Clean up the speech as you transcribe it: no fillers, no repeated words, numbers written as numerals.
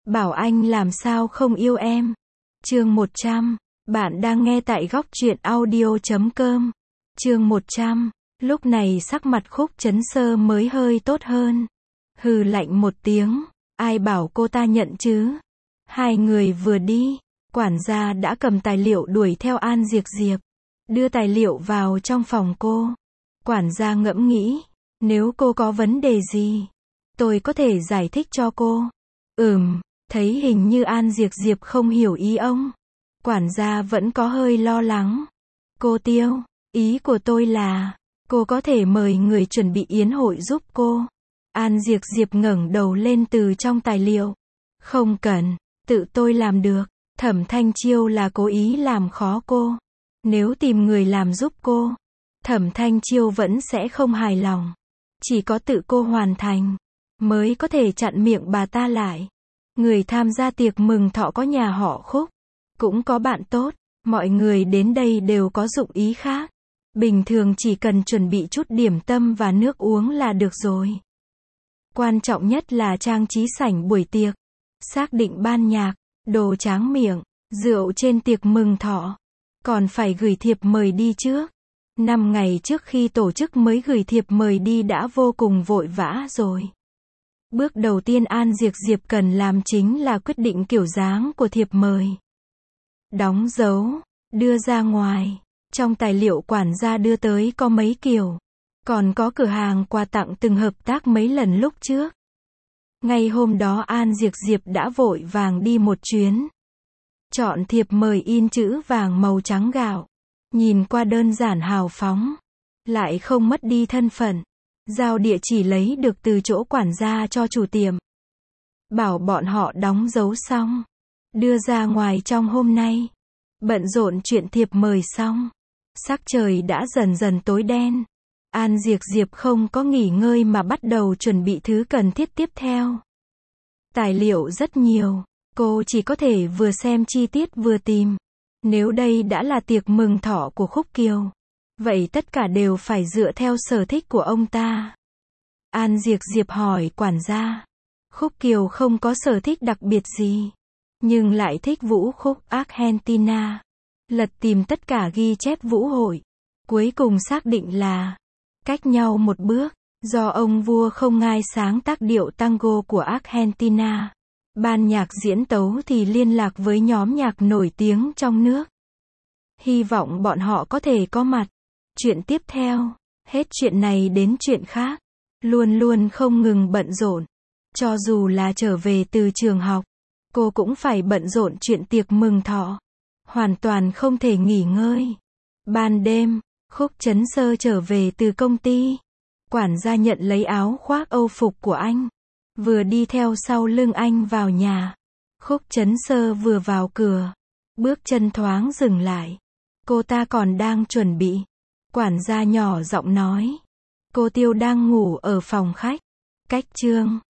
Bảo anh làm sao không yêu em. Chương 100. Bạn đang nghe tại góc truyện audio.com. Chương 100. Lúc này sắc mặt Khúc Chấn Sơ mới hơi tốt hơn. Hừ lạnh một tiếng. Ai bảo cô ta nhận chứ? Hai người vừa đi, quản gia đã cầm tài liệu đuổi theo An Diệp Diệp. Đưa tài liệu vào trong phòng cô. Quản gia ngẫm nghĩ. Nếu cô có vấn đề gì, tôi có thể giải thích cho cô. Thấy hình như An Diệp Diệp không hiểu ý ông. Quản gia vẫn có hơi lo lắng. Cô Tiêu, ý của tôi là, cô có thể mời người chuẩn bị yến hội giúp cô. An Diệp Diệp ngẩng đầu lên từ trong tài liệu. Không cần, tự tôi làm được. Thẩm Thanh Chiêu là cố ý làm khó cô. Nếu tìm người làm giúp cô, Thẩm Thanh Chiêu vẫn sẽ không hài lòng. Chỉ có tự cô hoàn thành, mới có thể chặn miệng bà ta lại. Người tham gia tiệc mừng thọ có nhà họ Khúc, cũng có bạn tốt. Mọi người đến đây đều có dụng ý khác. Bình thường chỉ cần chuẩn bị chút điểm tâm và nước uống là được rồi. Quan trọng nhất là trang trí sảnh buổi tiệc. Xác định ban nhạc, đồ tráng miệng, rượu trên tiệc mừng thọ. Còn phải gửi thiệp mời đi trước. 5 ngày trước khi tổ chức mới gửi thiệp mời đi đã vô cùng vội vã rồi. Bước đầu tiên An Diệp Diệp cần làm chính là quyết định kiểu dáng của thiệp mời. Đóng dấu, đưa ra ngoài. Trong tài liệu quản gia đưa tới có mấy kiểu. Còn có cửa hàng quà tặng từng hợp tác mấy lần lúc trước. Ngay hôm đó An Diệp Diệp đã vội vàng đi một chuyến. Chọn thiệp mời in chữ vàng màu trắng gạo. Nhìn qua đơn giản hào phóng. Lại không mất đi thân phận. Giao địa chỉ lấy được từ chỗ quản gia cho chủ tiệm. Bảo bọn họ đóng dấu xong. Đưa ra ngoài trong hôm nay. Bận rộn chuyện thiệp mời xong. Sắc trời đã dần dần tối đen. An Diệp Diệp không có nghỉ ngơi mà bắt đầu chuẩn bị thứ cần thiết tiếp theo. Tài liệu rất nhiều. Cô chỉ có thể vừa xem chi tiết vừa tìm. Nếu đây đã là tiệc mừng thọ của Khúc Kiều, vậy tất cả đều phải dựa theo sở thích của ông ta. An Diệp Diệp hỏi quản gia. Khúc Kiều không có sở thích đặc biệt gì, nhưng lại thích vũ khúc Argentina. Lật tìm tất cả ghi chép vũ hội. Cuối cùng xác định là, cách nhau một bước, do ông vua không ngai sáng tác điệu tango của Argentina. Ban nhạc diễn tấu thì liên lạc với nhóm nhạc nổi tiếng trong nước. Hy vọng bọn họ có thể có mặt. Chuyện tiếp theo, hết chuyện này đến chuyện khác. Luôn luôn không ngừng bận rộn. Cho dù là trở về từ trường học, cô cũng phải bận rộn chuyện tiệc mừng thọ. Hoàn toàn không thể nghỉ ngơi. Ban đêm, Khúc Chấn Sơ trở về từ công ty. Quản gia nhận lấy áo khoác âu phục của anh. Vừa đi theo sau lưng anh vào nhà. Khúc Chấn Sơ vừa vào cửa. Bước chân thoáng dừng lại. Cô ta còn đang chuẩn bị. Quản gia nhỏ giọng nói. Cô Tiêu đang ngủ ở phòng khách. Cách chương